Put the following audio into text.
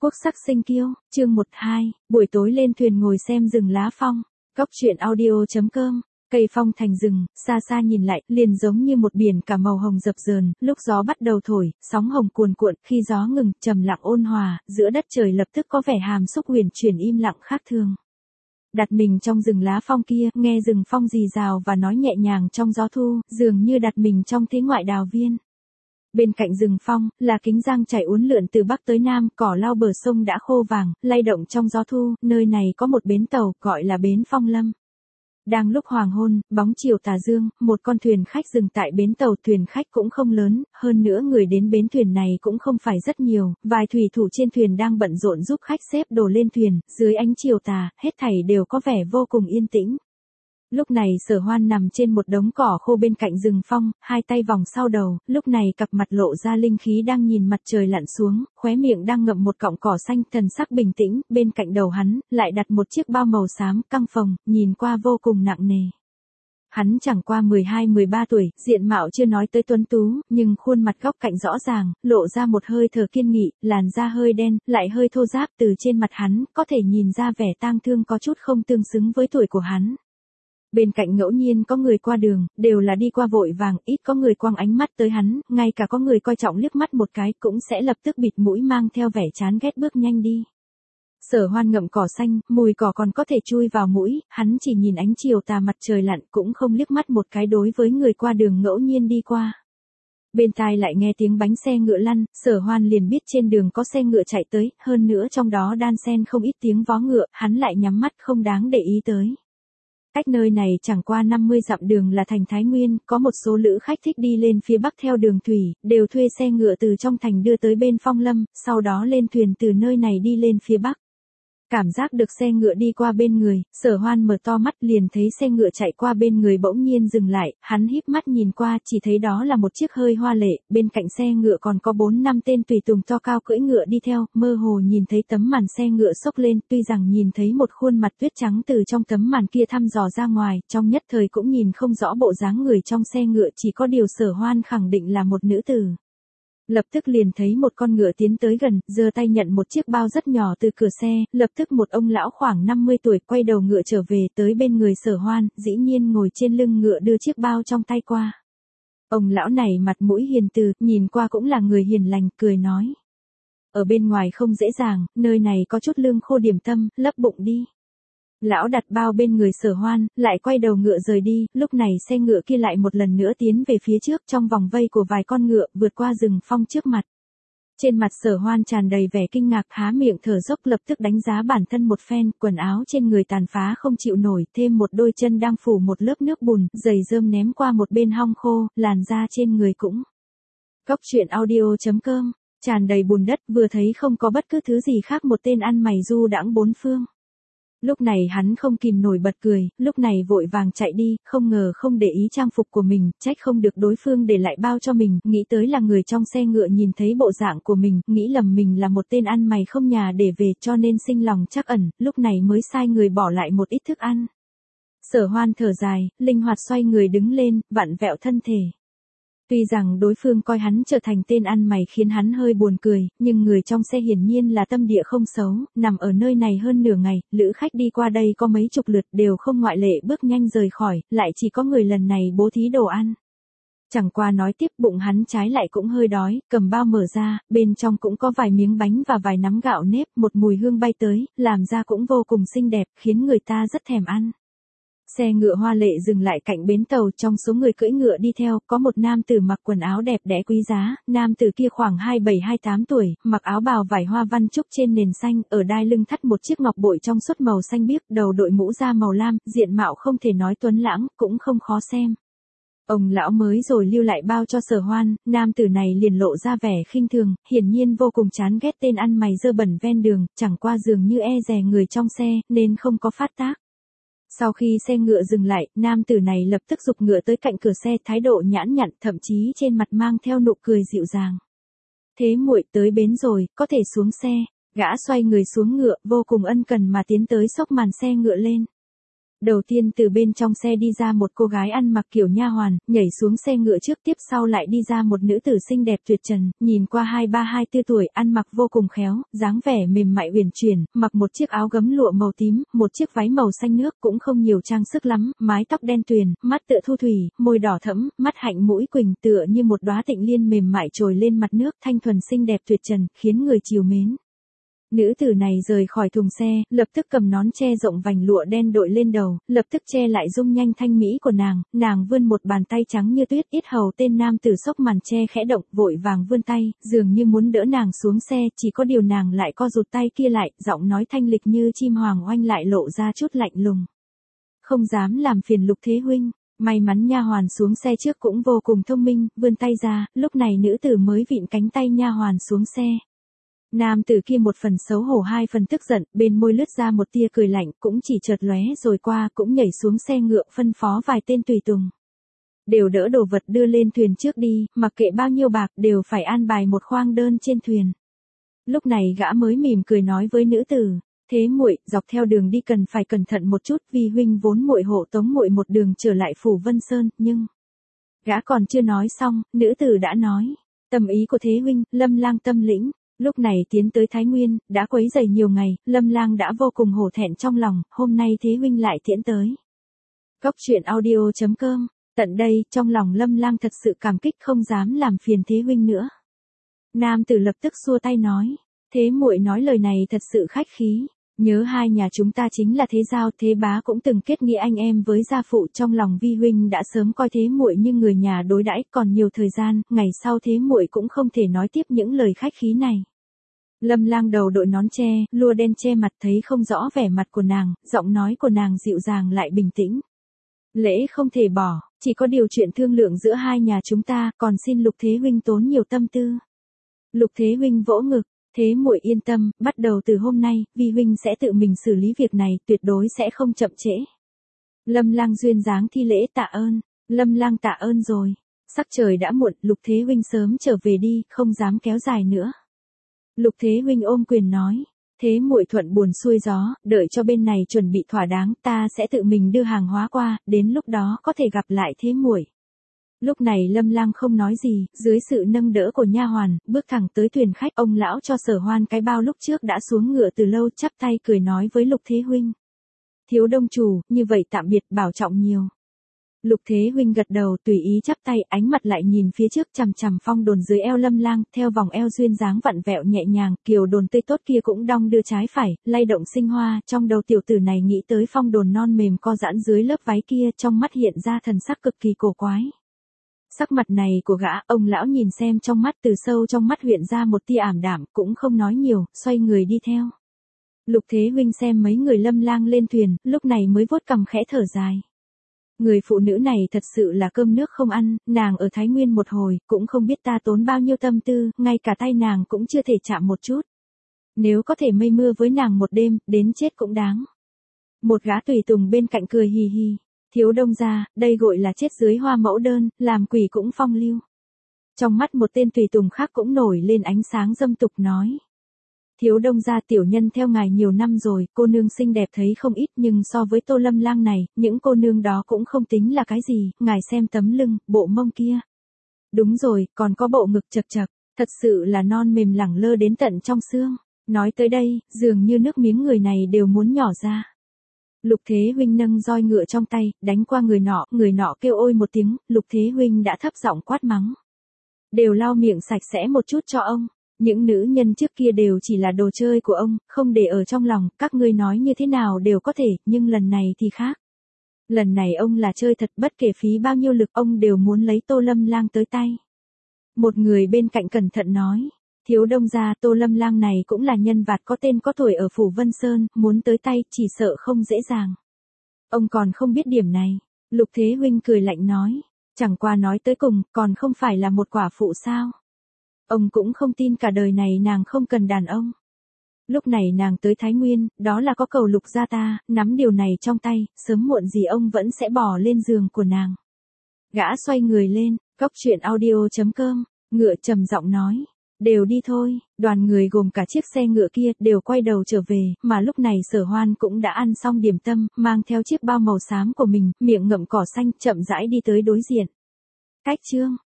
Quốc sắc sinh kiêu, chương 12, buổi tối lên thuyền ngồi xem rừng lá phong. Góc truyện audio.com. Cây phong thành rừng, xa xa nhìn lại, liền giống như một biển cả màu hồng dập dờn, lúc gió bắt đầu thổi, sóng hồng cuồn cuộn, khi gió ngừng, trầm lặng ôn hòa, giữa đất trời lập tức có vẻ hàm xúc huyền chuyển im lặng khác thường. Đặt mình trong rừng lá phong kia, nghe rừng phong rì rào và nói nhẹ nhàng trong gió thu, dường như đặt mình trong thế ngoại đào viên. Bên cạnh rừng phong, là Kính Giang chảy uốn lượn từ bắc tới nam, cỏ lau bờ sông đã khô vàng, lay động trong gió thu, nơi này có một bến tàu, gọi là bến Phong Lâm. Đang lúc hoàng hôn, bóng chiều tà dương, một con thuyền khách dừng tại bến tàu, thuyền khách cũng không lớn, hơn nữa người đến bến thuyền này cũng không phải rất nhiều, vài thủy thủ trên thuyền đang bận rộn giúp khách xếp đồ lên thuyền, dưới ánh chiều tà, hết thảy đều có vẻ vô cùng yên tĩnh. Lúc này Sở Hoan nằm trên một đống cỏ khô bên cạnh rừng phong, hai tay vòng sau đầu, lúc này cặp mặt lộ ra linh khí đang nhìn mặt trời lặn xuống, khóe miệng đang ngậm một cọng cỏ xanh, thần sắc bình tĩnh, bên cạnh đầu hắn, lại đặt một chiếc bao màu xám, căng phồng, nhìn qua vô cùng nặng nề. Hắn chẳng qua 12-13 tuổi, diện mạo chưa nói tới tuấn tú, nhưng khuôn mặt góc cạnh rõ ràng, lộ ra một hơi thở kiên nghị, làn da hơi đen, lại hơi thô ráp, từ trên mặt hắn, có thể nhìn ra vẻ tang thương có chút không tương xứng với tuổi của hắn. Bên cạnh ngẫu nhiên có người qua đường, đều là đi qua vội vàng, ít có người quăng ánh mắt tới hắn, ngay cả có người coi trọng liếc mắt một cái cũng sẽ lập tức bịt mũi mang theo vẻ chán ghét bước nhanh đi. Sở Hoan ngậm cỏ xanh, mùi cỏ còn có thể chui vào mũi, hắn chỉ nhìn ánh chiều tà mặt trời lặn cũng không liếc mắt một cái đối với người qua đường ngẫu nhiên đi qua. Bên tai lại nghe tiếng bánh xe ngựa lăn, Sở Hoan liền biết trên đường có xe ngựa chạy tới, hơn nữa trong đó đan xen không ít tiếng vó ngựa, hắn lại nhắm mắt không đáng để ý tới. Cách nơi này chẳng qua 50 dặm đường là thành Thái Nguyên, có một số lữ khách thích đi lên phía bắc theo đường thủy, đều thuê xe ngựa từ trong thành đưa tới bên Phong Lâm, sau đó lên thuyền từ nơi này đi lên phía bắc. Cảm giác được xe ngựa đi qua bên người, Sở Hoan mở to mắt liền thấy xe ngựa chạy qua bên người bỗng nhiên dừng lại, hắn híp mắt nhìn qua chỉ thấy đó là một chiếc hơi hoa lệ, bên cạnh xe ngựa còn có 4-5 tên tùy tùng to cao cưỡi ngựa đi theo, mơ hồ nhìn thấy tấm màn xe ngựa xốc lên, tuy rằng nhìn thấy một khuôn mặt tuyết trắng từ trong tấm màn kia thăm dò ra ngoài, trong nhất thời cũng nhìn không rõ bộ dáng người trong xe ngựa, chỉ có điều Sở Hoan khẳng định là một nữ tử. Lập tức liền thấy một con ngựa tiến tới gần, giơ tay nhận một chiếc bao rất nhỏ từ cửa xe, lập tức một ông lão khoảng 50 tuổi quay đầu ngựa trở về tới bên người Sở Hoan, dĩ nhiên ngồi trên lưng ngựa đưa chiếc bao trong tay qua. Ông lão này mặt mũi hiền từ, nhìn qua cũng là người hiền lành, cười nói. Ở bên ngoài không dễ dàng, nơi này có chút lương khô điểm tâm, lấp bụng đi. Lão đặt bao bên người Sở Hoan, lại quay đầu ngựa rời đi, lúc này xe ngựa kia lại một lần nữa tiến về phía trước trong vòng vây của vài con ngựa, vượt qua rừng phong trước mặt. Trên mặt Sở Hoan tràn đầy vẻ kinh ngạc, há miệng thở dốc, lập tức đánh giá bản thân một phen, quần áo trên người tàn phá không chịu nổi, thêm một đôi chân đang phủ một lớp nước bùn, giày rơm ném qua một bên hong khô, làn da trên người cũng. Góc truyện audio.com, tràn đầy bùn đất, vừa thấy không có bất cứ thứ gì khác, một tên ăn mày du đãng bốn phương. Lúc này hắn không kìm nổi bật cười, lúc này vội vàng chạy đi, không ngờ không để ý trang phục của mình, trách không được đối phương để lại bao cho mình, nghĩ tới là người trong xe ngựa nhìn thấy bộ dạng của mình, nghĩ lầm mình là một tên ăn mày không nhà để về cho nên sinh lòng trắc ẩn, lúc này mới sai người bỏ lại một ít thức ăn. Sở Hoan thở dài, linh hoạt xoay người đứng lên, vặn vẹo thân thể. Tuy rằng đối phương coi hắn trở thành tên ăn mày khiến hắn hơi buồn cười, nhưng người trong xe hiển nhiên là tâm địa không xấu, nằm ở nơi này hơn nửa ngày, lữ khách đi qua đây có mấy chục lượt đều không ngoại lệ bước nhanh rời khỏi, lại chỉ có người lần này bố thí đồ ăn. Chẳng qua nói tiếp, bụng hắn trái lại cũng hơi đói, cầm bao mở ra, bên trong cũng có vài miếng bánh và vài nắm gạo nếp, một mùi hương bay tới, làm ra cũng vô cùng xinh đẹp, khiến người ta rất thèm ăn. Xe ngựa hoa lệ dừng lại cạnh bến tàu, trong số người cưỡi ngựa đi theo, có một nam tử mặc quần áo đẹp đẽ quý giá, nam tử kia khoảng 27-28 tuổi, mặc áo bào vải hoa văn trúc trên nền xanh, ở đai lưng thắt một chiếc ngọc bội trong suốt màu xanh biếc, đầu đội mũ da màu lam, diện mạo không thể nói tuấn lãng, cũng không khó xem. Ông lão mới rồi lưu lại bao cho Sở Hoan, nam tử này liền lộ ra vẻ khinh thường, hiển nhiên vô cùng chán ghét tên ăn mày dơ bẩn ven đường, chẳng qua dường như e dè người trong xe, nên không có phát tác. Sau khi xe ngựa dừng lại, nam tử này lập tức giục ngựa tới cạnh cửa xe, thái độ nhãn nhặn, thậm chí trên mặt mang theo nụ cười dịu dàng. Thế muội tới bến rồi, có thể xuống xe. Gã xoay người xuống ngựa, vô cùng ân cần mà tiến tới xốc màn xe ngựa lên. Đầu tiên từ bên trong xe đi ra một cô gái ăn mặc kiểu nha hoàn, nhảy xuống xe ngựa trước, tiếp sau lại đi ra một nữ tử xinh đẹp tuyệt trần, nhìn qua 23-24 tuổi, ăn mặc vô cùng khéo, dáng vẻ mềm mại uyển chuyển, mặc một chiếc áo gấm lụa màu tím, một chiếc váy màu xanh nước, cũng không nhiều trang sức lắm, mái tóc đen tuyền, mắt tựa thu thủy, môi đỏ thẫm, mắt hạnh mũi quỳnh tựa như một đóa tịnh liên mềm mại trồi lên mặt nước, thanh thuần xinh đẹp tuyệt trần, khiến người trìu mến. Nữ tử này rời khỏi thùng xe, lập tức cầm nón che rộng vành lụa đen đội lên đầu, lập tức che lại dung nhanh thanh mỹ của nàng vươn một bàn tay trắng như tuyết, yết hầu tên nam tử xốc màn che khẽ động, vội vàng vươn tay, dường như muốn đỡ nàng xuống xe, chỉ có điều nàng lại co rụt tay kia lại, giọng nói thanh lịch như chim hoàng oanh lại lộ ra chút lạnh lùng. Không dám làm phiền Lục Thế huynh. May mắn nha hoàn xuống xe trước cũng vô cùng thông minh, vươn tay ra, lúc này nữ tử mới vịn cánh tay nha hoàn xuống xe. Nam tử kia một phần xấu hổ hai phần tức giận, bên môi lướt ra một tia cười lạnh, cũng chỉ chợt lóe rồi qua, cũng nhảy xuống xe ngựa, phân phó vài tên tùy tùng. Đều đỡ đồ vật đưa lên thuyền trước đi, mặc kệ bao nhiêu bạc, đều phải an bài một khoang đơn trên thuyền. Lúc này gã mới mỉm cười nói với nữ tử, thế muội, dọc theo đường đi cần phải cẩn thận một chút, vì huynh vốn muội hộ tống muội một đường trở lại phủ Vân Sơn, nhưng... Gã còn chưa nói xong, nữ tử đã nói, tâm ý của thế huynh, Lâm lang tâm lĩnh. Lúc này tiến tới Thái Nguyên, đã quấy rầy nhiều ngày, Lâm lang đã vô cùng hổ thẹn trong lòng, hôm nay thế huynh lại tiễn tới. Cốc truyện audio.com, tận đây, trong lòng Lâm lang thật sự cảm kích, không dám làm phiền thế huynh nữa. Nam tử lập tức xua tay nói, thế muội nói lời này thật sự khách khí, nhớ hai nhà chúng ta chính là thế giao, thế bá cũng từng kết nghĩa anh em với gia phụ, trong lòng vi huynh đã sớm coi thế muội như người nhà đối đãi, còn nhiều thời gian, ngày sau thế muội cũng không thể nói tiếp những lời khách khí này. Lâm lang đầu đội nón che, lua đen che mặt, thấy không rõ vẻ mặt của nàng, giọng nói của nàng dịu dàng lại bình tĩnh. Lễ không thể bỏ, chỉ có điều chuyện thương lượng giữa hai nhà chúng ta, còn xin Lục Thế huynh tốn nhiều tâm tư. Lục Thế huynh vỗ ngực, thế muội yên tâm, bắt đầu từ hôm nay, vi huynh sẽ tự mình xử lý việc này, tuyệt đối sẽ không chậm trễ. Lâm lang duyên dáng thi lễ tạ ơn, Lâm lang tạ ơn rồi. Sắc trời đã muộn, Lục Thế huynh sớm trở về đi, không dám kéo dài nữa. Lục Thế huynh ôm quyền nói, thế muội thuận buồm xuôi gió, đợi cho bên này chuẩn bị thỏa đáng, ta sẽ tự mình đưa hàng hóa qua, đến lúc đó có thể gặp lại thế muội. Lúc này Lâm lang không nói gì, dưới sự nâng đỡ của nha hoàn, bước thẳng tới thuyền khách, ông lão cho Sở Hoan cái bao lúc trước đã xuống ngựa từ lâu, chắp tay cười nói với Lục Thế huynh. Thiếu đông chủ, như vậy tạm biệt, bảo trọng nhiều. Lục Thế huynh gật đầu, tùy ý chắp tay, ánh mặt lại nhìn phía trước, chằm chằm phong đồn dưới eo Lâm lang, theo vòng eo duyên dáng vặn vẹo nhẹ nhàng, kiều đồn tươi tốt kia cũng đong đưa trái phải, lay động sinh hoa, trong đầu tiểu tử này nghĩ tới phong đồn non mềm co giãn dưới lớp váy kia, trong mắt hiện ra thần sắc cực kỳ cổ quái. Sắc mặt này của gã, ông lão nhìn xem trong mắt, từ sâu trong mắt hiện ra một tia ảm đạm, cũng không nói nhiều, xoay người đi theo. Lục Thế huynh xem mấy người Lâm lang lên thuyền, lúc này mới vuốt cằm khẽ thở dài. Người phụ nữ này thật sự là cơm nước không ăn, nàng ở Thái Nguyên một hồi, cũng không biết ta tốn bao nhiêu tâm tư, ngay cả tay nàng cũng chưa thể chạm một chút. Nếu có thể mây mưa với nàng một đêm, đến chết cũng đáng. Một gã tùy tùng bên cạnh cười hì hì. Thiếu đông gia, đây gọi là chết dưới hoa mẫu đơn, làm quỷ cũng phong lưu. Trong mắt một tên tùy tùng khác cũng nổi lên ánh sáng dâm tục nói. Thiếu đông gia, tiểu nhân theo ngài nhiều năm rồi, cô nương xinh đẹp thấy không ít, nhưng so với Tô Lâm lang này, những cô nương đó cũng không tính là cái gì, ngài xem tấm lưng, bộ mông kia. Đúng rồi, còn có bộ ngực chật chật, thật sự là non mềm lẳng lơ đến tận trong xương. Nói tới đây, dường như nước miếng người này đều muốn nhỏ ra. Lục Thế huynh nâng roi ngựa trong tay, đánh qua người nọ kêu ôi một tiếng, Lục Thế huynh đã thấp giọng quát mắng. Đều lau miệng sạch sẽ một chút cho ông, những nữ nhân trước kia đều chỉ là đồ chơi của ông, không để ở trong lòng, các ngươi nói như thế nào đều có thể, nhưng lần này thì khác. Lần này ông là chơi thật, bất kể phí bao nhiêu lực ông đều muốn lấy Tô Lâm lang tới tay. Một người bên cạnh cẩn thận nói. Thiếu đông gia, Tô Lâm lang này cũng là nhân vật có tên có tuổi ở phủ Vân Sơn, muốn tới tay chỉ sợ không dễ dàng. Ông còn không biết điểm này. Lục Thế huynh cười lạnh nói, chẳng qua nói tới cùng, còn không phải là một quả phụ sao. Ông cũng không tin cả đời này nàng không cần đàn ông. Lúc này nàng tới Thái Nguyên, đó là có cầu Lục gia ta, nắm điều này trong tay, sớm muộn gì ông vẫn sẽ bỏ lên giường của nàng. Gã xoay người lên, cốc truyện audio.com, ngựa trầm giọng nói. Đều đi thôi, đoàn người gồm cả chiếc xe ngựa kia đều quay đầu trở về, mà lúc này Sở Hoan cũng đã ăn xong điểm tâm, mang theo chiếc bao màu xám của mình, miệng ngậm cỏ xanh, chậm rãi đi tới đối diện. Cách Trương,